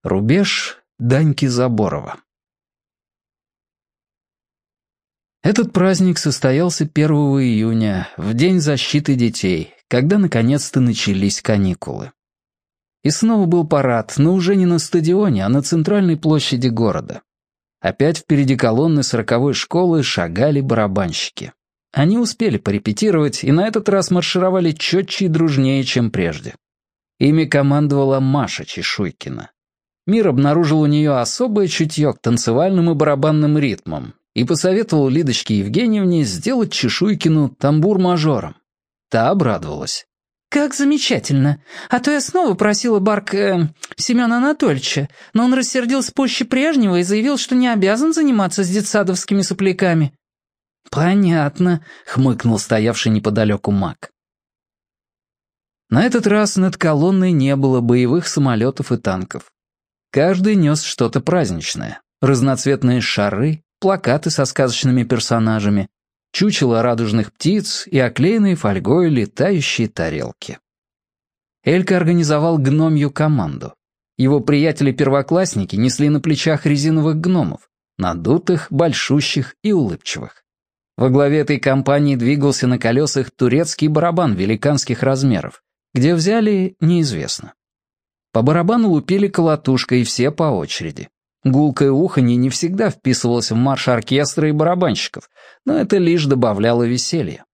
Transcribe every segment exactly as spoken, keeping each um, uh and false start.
Рубеж Даньки Заборова. Этот праздник состоялся первого июня, в День защиты детей, когда наконец-то начались каникулы. И снова был парад, но уже не на стадионе, а на центральной площади города. Опять впереди колонны сороковой школы шагали барабанщики. Они успели порепетировать и на этот раз маршировали четче и дружнее, чем прежде. Ими командовала Маша Чешуйкина. Мир обнаружил у нее особое чутье к танцевальным и барабанным ритмам и посоветовал Лидочке Евгеньевне сделать Чешуйкину тамбур-мажором. Та обрадовалась. «Как замечательно! А то я снова просила Барк... Э, Семена Анатольевича, но он рассердился пуще прежнего и заявил, что не обязан заниматься с детсадовскими сопляками». «Понятно», — хмыкнул стоявший неподалеку маг. На этот раз над колонной не было боевых самолетов и танков. Каждый нес что-то праздничное. Разноцветные шары, плакаты со сказочными персонажами, чучело радужных птиц и оклеенные фольгой летающие тарелки. Элька организовал гномью команду. Его приятели-первоклассники несли на плечах резиновых гномов, надутых, большущих и улыбчивых. Во главе этой компании двигался на колесах турецкий барабан великанских размеров, где взяли, неизвестно. По барабану лупили колотушкой все по очереди. Гулкое уханье не всегда вписывалось в марш оркестра и барабанщиков, но это лишь добавляло веселья.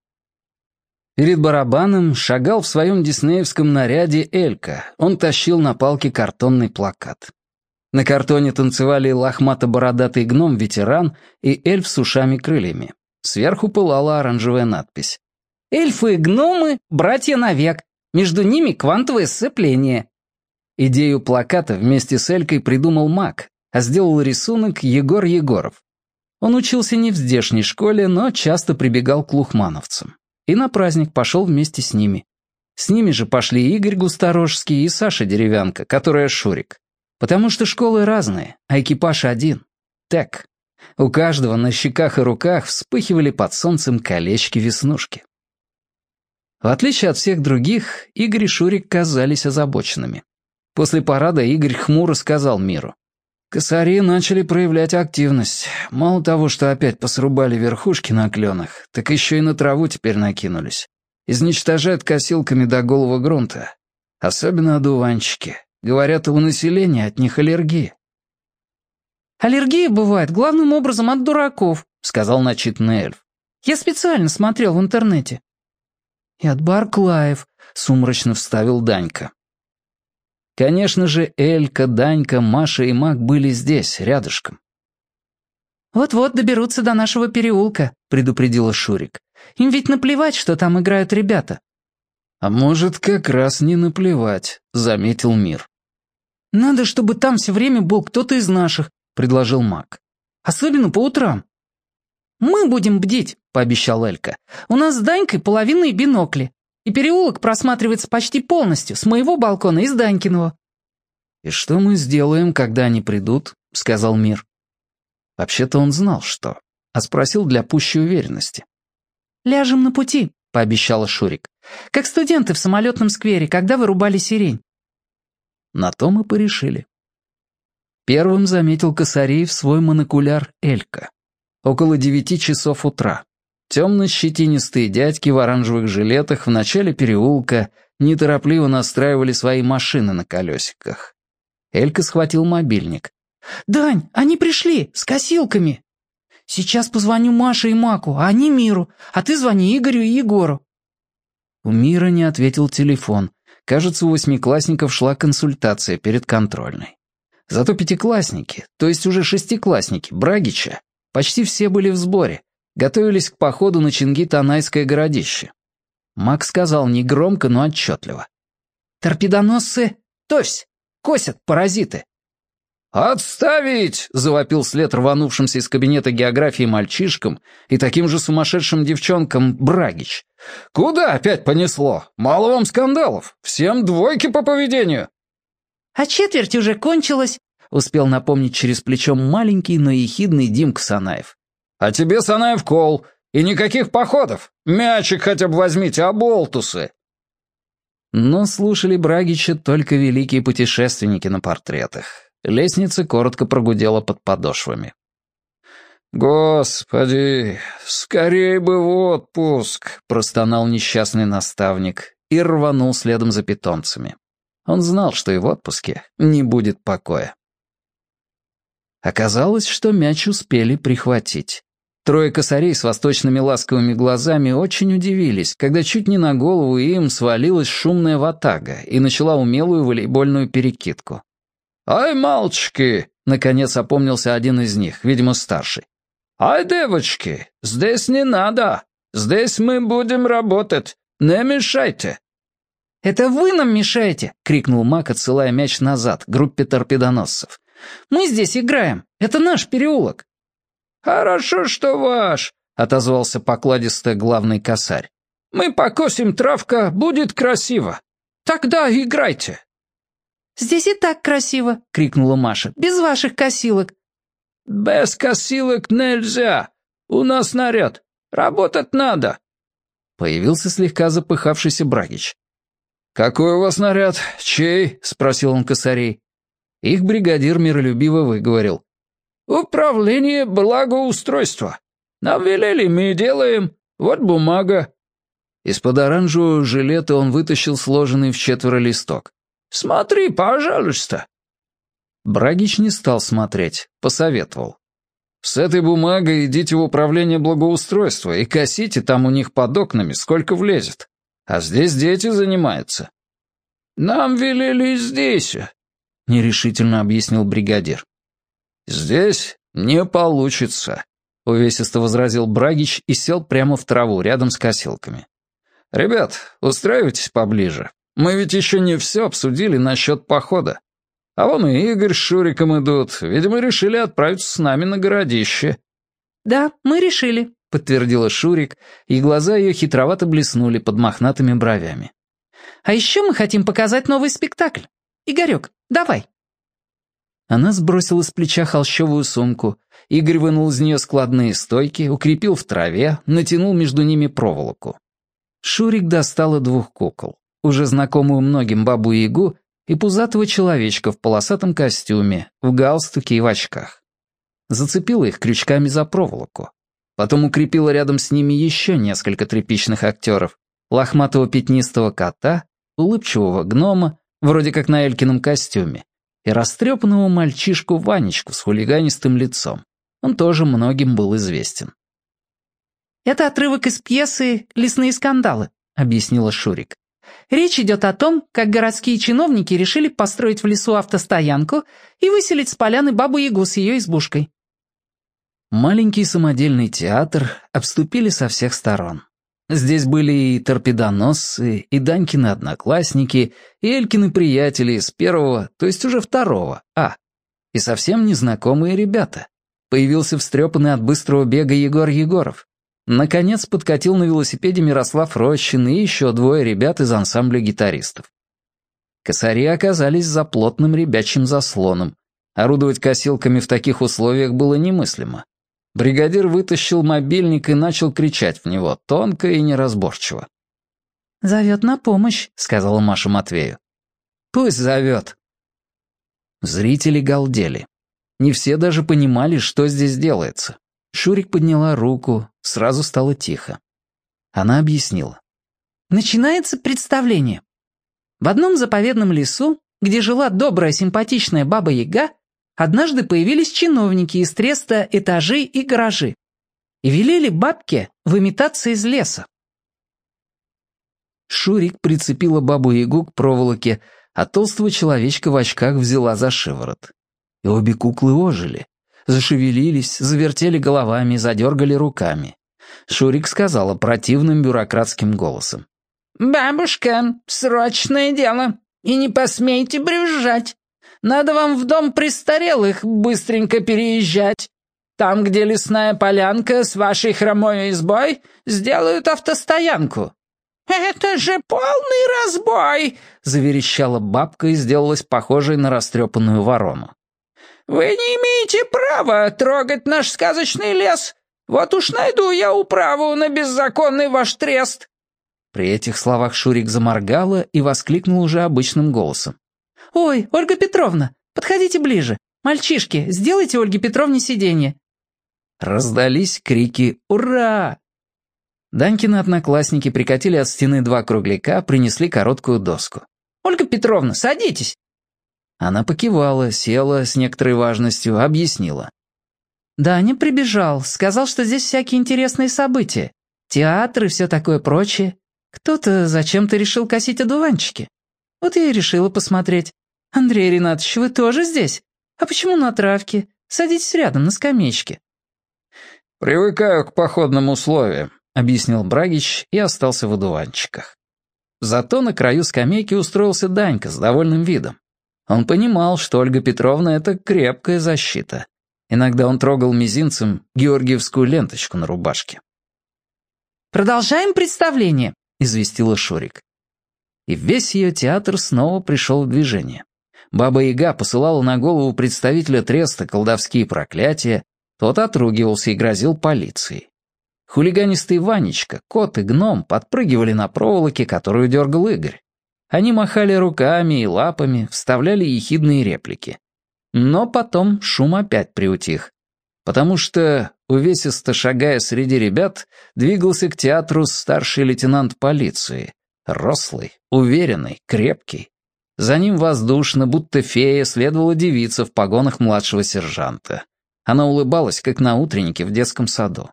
Перед барабаном шагал в своем диснеевском наряде Элька. Он тащил на палке картонный плакат. На картоне танцевали лохмато-бородатый гном-ветеран и эльф с ушами-крыльями. Сверху пылала оранжевая надпись. «Эльфы и гномы — братья навек. Между ними квантовое сцепление». Идею плаката вместе с Элькой придумал маг, а сделал рисунок Егор Егоров. Он учился не в здешней школе, но часто прибегал к лухмановцам. И на праздник пошел вместе с ними. С ними же пошли Игорь Густорожский и Саша Деревянко, которая Шурик. Потому что школы разные, а экипаж один. Так. У каждого на щеках и руках вспыхивали под солнцем колечки-веснушки. В отличие от всех других, Игорь и Шурик казались озабоченными. После парада Игорь хмуро сказал Миру. «Косари начали проявлять активность. Мало того, что опять посрубали верхушки на кленах, так еще и на траву теперь накинулись. Изничтожают косилками до голого грунта. Особенно одуванчики. Говорят, у населения от них аллергия». «Аллергия бывает главным образом от дураков», — сказал начитанный эльф. «Я специально смотрел в интернете». «И от Барклаев», — сумрачно вставил Данька. Конечно же, Элька, Данька, Маша и Мак были здесь, рядышком. «Вот-вот доберутся до нашего переулка», — предупредила Шурик. «Им ведь наплевать, что там играют ребята». «А может, как раз не наплевать», — заметил Мир. «Надо, чтобы там все время был кто-то из наших», — предложил Мак. «Особенно по утрам». «Мы будем бдить», — пообещал Элька. «У нас с Данькой половинные бинокли. И переулок просматривается почти полностью, с моего балкона и с Данькиного». «И что мы сделаем, когда они придут?» — сказал Мир. Вообще-то он знал, что, а спросил для пущей уверенности. «Ляжем на пути», — пообещала Шурик. «Как студенты в самолетном сквере, когда вырубали сирень». На то мы порешили. Первым заметил Косарей в свой монокуляр Элька. Около девяти часов утра. Темно-щетинистые дядьки в оранжевых жилетах в начале переулка неторопливо настраивали свои машины на колесиках. Элька схватил мобильник. «Дань, они пришли, с косилками!» «Сейчас позвоню Маше и Маку, а они Миру, а ты звони Игорю и Егору». У Мира не ответил телефон. Кажется, у восьмиклассников шла консультация перед контрольной. Зато пятиклассники, то есть уже шестиклассники, Брагича, почти все были в сборе. Готовились к походу на Чингит-Анайское городище. Мак сказал негромко, но отчетливо. «Торпедоносцы, товсь, косят паразиты». «Отставить!» — завопил вслед рванувшимся из кабинета географии мальчишкам и таким же сумасшедшим девчонкам Брагич. «Куда опять понесло? Мало вам скандалов. Всем двойки по поведению». «А четверть уже кончилась», — успел напомнить через плечо маленький, но ехидный Димка Санаев. «А тебе, Санаев, кол. И никаких походов. Мячик хотя бы возьмите, оболтусы». Но слушали Брагича только великие путешественники на портретах. Лестница коротко прогудела под подошвами. «Господи, скорей бы в отпуск!» — простонал несчастный наставник и рванул следом за питомцами. Он знал, что и в отпуске не будет покоя. Оказалось, что мяч успели прихватить. Трое косарей с восточными ласковыми глазами очень удивились, когда чуть не на голову им свалилась шумная ватага и начала умелую волейбольную перекидку. «Ай, мальчики!» — наконец опомнился один из них, видимо, старший. «Ай, девочки, здесь не надо. Здесь мы будем работать. Не мешайте». «Это вы нам мешаете!» — крикнул Мак, отсылая мяч назад, к группе торпедоносцев. «Мы здесь играем. Это наш переулок». «Хорошо, что ваш», — отозвался покладисто главный косарь. «Мы покосим травка, будет красиво. Тогда играйте». «Здесь и так красиво», — крикнула Маша, — «без ваших косилок». «Без косилок нельзя. У нас наряд. Работать надо». Появился слегка запыхавшийся Брагич. «Какой у вас наряд? Чей?» — спросил он косарей. Их бригадир миролюбиво выговорил. «Управление благоустройства. Нам велели, мы делаем. Вот бумага». Из-под оранжевого жилета он вытащил сложенный в четверо листок. «Смотри, пожалуйста». Брагич не стал смотреть, посоветовал. «С этой бумагой идите в управление благоустройства и косите там у них под окнами, сколько влезет. А здесь дети занимаются». «Нам велели здесь», — нерешительно объяснил бригадир. «Здесь не получится», — увесисто возразил Брагич и сел прямо в траву рядом с косилками. «Ребят, устраивайтесь поближе. Мы ведь еще не все обсудили насчет похода. А вон и Игорь с Шуриком идут. Видимо, решили отправиться с нами на городище». «Да, мы решили», — подтвердила Шурик, и глаза ее хитровато блеснули под мохнатыми бровями. «А еще мы хотим показать новый спектакль. Игорек, давай». Она сбросила с плеча холщовую сумку. Игорь вынул из нее складные стойки, укрепил в траве, натянул между ними проволоку. Шурик достала двух кукол, уже знакомую многим бабу-ягу и пузатого человечка в полосатом костюме, в галстуке и в очках. Зацепила их крючками за проволоку. Потом укрепила рядом с ними еще несколько тряпичных актеров, лохматого пятнистого кота, улыбчивого гнома, вроде как на Элькином костюме, и растрепанного мальчишку Ванечку с хулиганистым лицом. Он тоже многим был известен. «Это отрывок из пьесы «Лесные скандалы», — объяснила Шурик. «Речь идет о том, как городские чиновники решили построить в лесу автостоянку и выселить с поляны бабу-ягу с ее избушкой». Маленький самодельный театр обступили со всех сторон. Здесь были и торпедоносцы, и Данькины одноклассники, и Элькины приятели из первого, то есть уже второго, А. И совсем незнакомые ребята. Появился встрепанный от быстрого бега Егор Егоров. Наконец подкатил на велосипеде Мирослав Рощин и еще двое ребят из ансамбля гитаристов. Косари оказались за плотным ребячьим заслоном. Орудовать косилками в таких условиях было немыслимо. Бригадир вытащил мобильник и начал кричать в него, тонко и неразборчиво. «Зовет на помощь», — сказала Маша Матвею. «Пусть зовет». Зрители галдели. Не все даже понимали, что здесь делается. Шурик подняла руку, сразу стало тихо. Она объяснила. «Начинается представление. В одном заповедном лесу, где жила добрая симпатичная баба-яга, однажды появились чиновники из треста этажей и гаражи и велели бабке выметаться из леса. Шурик прицепила бабу-ягу к проволоке, а толстого человечка в очках взяла за шиворот. И обе куклы ожили, зашевелились, завертели головами, задергали руками. Шурик сказала противным бюрократским голосом. «Бабушка, срочное дело, и не посмейте брюзжать. Надо вам в дом престарелых быстренько переезжать. Там, где лесная полянка с вашей хромой избой, сделают автостоянку». «Это же полный разбой!» — заверещала бабка и сделалась похожей на растрепанную ворону. «Вы не имеете права трогать наш сказочный лес. Вот уж найду я управу на беззаконный ваш трест». При этих словах Шурик заморгала и воскликнула уже обычным голосом. «Ой, Ольга Петровна, подходите ближе. Мальчишки, сделайте Ольге Петровне сиденье». Раздались крики «Ура!». Данькины одноклассники прикатили от стены два кругляка, принесли короткую доску. «Ольга Петровна, садитесь!» Она покивала, села с некоторой важностью, объяснила. «Даня прибежал, сказал, что здесь всякие интересные события. Театр и все такое прочее. Кто-то зачем-то решил косить одуванчики. Вот я и решила посмотреть. Андрей Ринатович, вы тоже здесь? А почему на травке? Садитесь рядом на скамеечке». «Привыкаю к походным условиям», — объяснил Брагич и остался в одуванчиках. Зато на краю скамейки устроился Данька с довольным видом. Он понимал, что Ольга Петровна — это крепкая защита. Иногда он трогал мизинцем георгиевскую ленточку на рубашке. «Продолжаем представление», — известила Шурик. И весь ее театр снова пришел в движение. Баба-Яга посылала на голову представителя треста колдовские проклятия, тот отругивался и грозил полицией. Хулиганистый Ванечка, кот и гном подпрыгивали на проволоке, которую дергал Игорь. Они махали руками и лапами, вставляли ехидные реплики. Но потом шум опять приутих, потому что, увесисто шагая среди ребят, двигался к театру старший лейтенант полиции, рослый, уверенный, крепкий. За ним воздушно, будто фея, следовала девица в погонах младшего сержанта. Она улыбалась, как на утреннике в детском саду.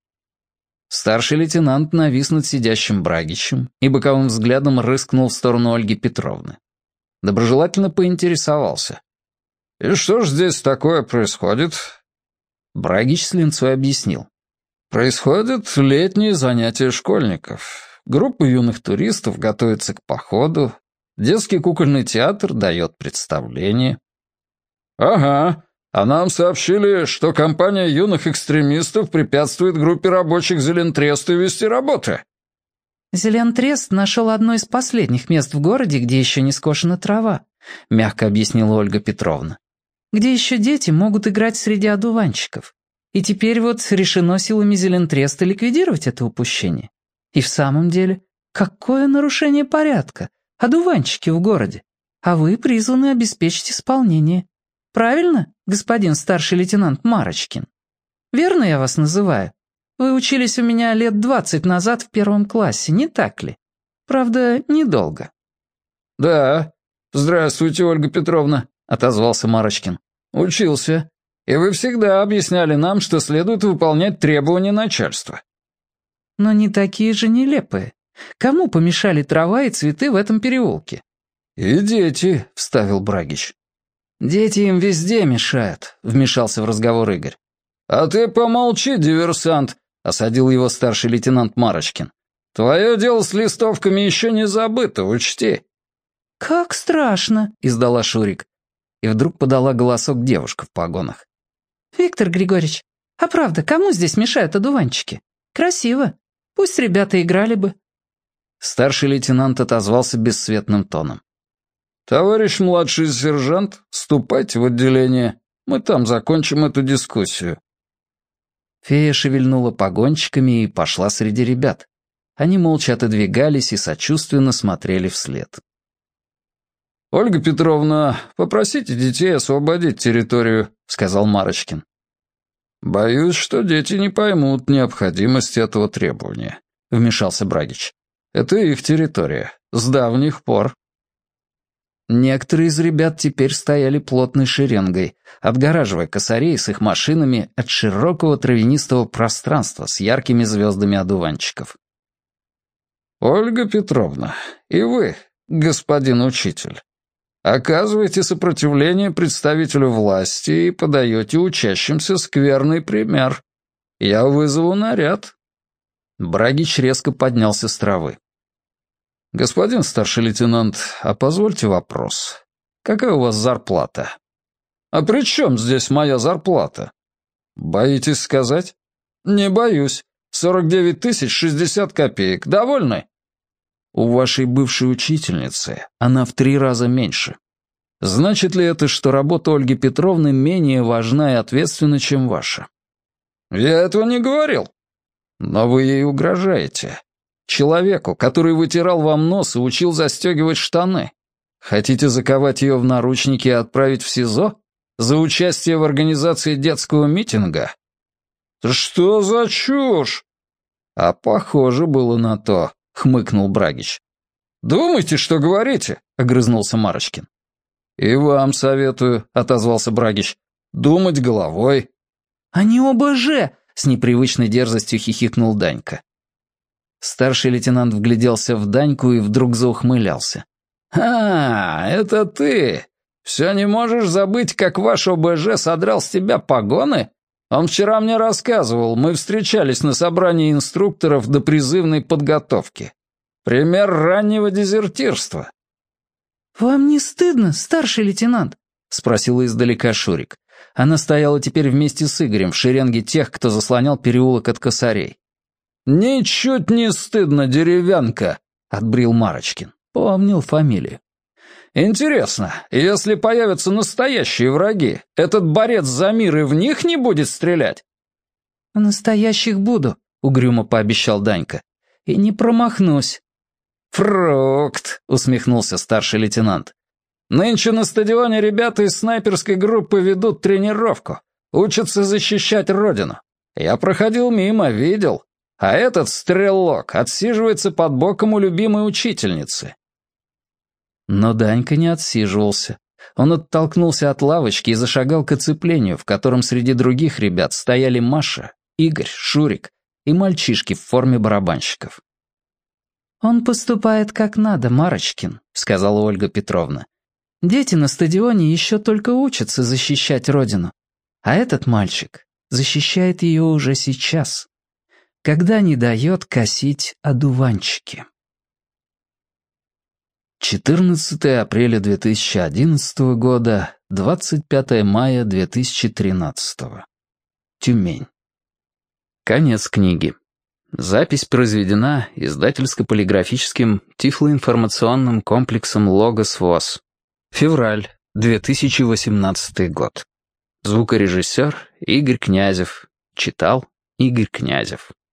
Старший лейтенант навис над сидящим Брагичем и боковым взглядом рыскнул в сторону Ольги Петровны. Доброжелательно поинтересовался. «И что ж здесь такое происходит?» Брагич с линцой объяснил. «Происходят летние занятия школьников. Группа юных туристов готовится к походу. Детский кукольный театр дает представление». «Ага. А нам сообщили, что компания юных экстремистов препятствует группе рабочих Зелентреста вести работы». «Зелентрест нашел одно из последних мест в городе, где еще не скошена трава», — мягко объяснила Ольга Петровна. «Где еще дети могут играть среди одуванчиков. И теперь вот решено силами Зелентреста ликвидировать это упущение. И в самом деле, какое нарушение порядка? Одуванчики в городе. А вы призваны обеспечить исполнение. Правильно, господин старший лейтенант Марочкин? Верно я вас называю? Вы учились у меня лет двадцать назад в первом классе, не так ли? Правда, недолго». «Да. Здравствуйте, Ольга Петровна», — отозвался Марочкин. «Учился. И вы всегда объясняли нам, что следует выполнять требования начальства». «Но не такие же нелепые. Кому помешали трава и цветы в этом переулке?» «И дети», — вставил Брагич. «Дети им везде мешают», — вмешался в разговор Игорь. «А ты помолчи, диверсант», — осадил его старший лейтенант Марочкин. «Твое дело с листовками еще не забыто, учти». «Как страшно», — издала Шурик. И вдруг подала голосок девушка в погонах. «Виктор Григорьевич, а правда, кому здесь мешают одуванчики? Красиво. Пусть ребята играли бы». Старший лейтенант отозвался бесцветным тоном. «Товарищ младший сержант, ступайте в отделение. Мы там закончим эту дискуссию». Фея шевельнула погончиками и пошла среди ребят. Они молча отодвигались и сочувственно смотрели вслед. «Ольга Петровна, попросите детей освободить территорию», — сказал Марочкин. «Боюсь, что дети не поймут необходимости этого требования», — вмешался Брагич. «Это их территория. С давних пор». Некоторые из ребят теперь стояли плотной шеренгой, отгораживая косарей с их машинами от широкого травянистого пространства с яркими звездами одуванчиков. «Ольга Петровна, и вы, господин учитель, оказываете сопротивление представителю власти и подаете учащимся скверный пример. Я вызову наряд». Брагич резко поднялся с травы. «Господин старший лейтенант, а позвольте вопрос. Какая у вас зарплата?» «А при чем здесь моя зарплата?» «Боитесь сказать?» «Не боюсь. сорок девять тысяч шестьдесят копеек. Довольны?» «У вашей бывшей учительницы она в три раза меньше. Значит ли это, что работа Ольги Петровны менее важна и ответственна, чем ваша?» «Я этого не говорил». «Но вы ей угрожаете. Человеку, который вытирал вам нос и учил застегивать штаны. Хотите заковать ее в наручники и отправить в СИЗО? За участие в организации детского митинга? Что за чушь? А похоже было на то, хмыкнул Брагич. Думайте, что говорите, огрызнулся Марочкин. И вам советую, отозвался Брагич, думать головой. Они оба же, с непривычной дерзостью хихикнул Данька. Старший лейтенант вгляделся в Даньку и вдруг заухмылялся. «А, это ты! Все не можешь забыть, как ваш ОБЖ содрал с тебя погоны? Он вчера мне рассказывал, мы встречались на собрании инструкторов до призывной подготовки. Пример раннего дезертирства». «Вам не стыдно, старший лейтенант?» — спросила издалека Шурик. Она стояла теперь вместе с Игорем в шеренге тех, кто заслонял переулок от косарей. «Ничуть не стыдно, деревянка», — отбрил Марочкин. Помнил фамилию. «Интересно, если появятся настоящие враги, этот борец за мир и в них не будет стрелять?» «В настоящих буду», — угрюмо пообещал Данька. «И не промахнусь». «Фрукт», — усмехнулся старший лейтенант. «Нынче на стадионе ребята из снайперской группы ведут тренировку, учатся защищать родину. Я проходил мимо, видел. А этот стрелок отсиживается под боком у любимой учительницы». Но Данька не отсиживался. Он оттолкнулся от лавочки и зашагал к оцеплению, в котором среди других ребят стояли Маша, Игорь, Шурик и мальчишки в форме барабанщиков. «Он поступает как надо, Марочкин», — сказала Ольга Петровна. «Дети на стадионе еще только учатся защищать родину, а этот мальчик защищает ее уже сейчас, когда не дает косить одуванчики». четырнадцатое апреля две тысячи одиннадцатого года, двадцать пятое мая две тысячи тринадцатого. Тюмень. Конец книги. Запись произведена издательско-полиграфическим тифлоинформационным комплексом «Логос ВОС». Февраль, две тысячи восемнадцатый год. Звукорежиссер Игорь Князев. Читал Игорь Князев.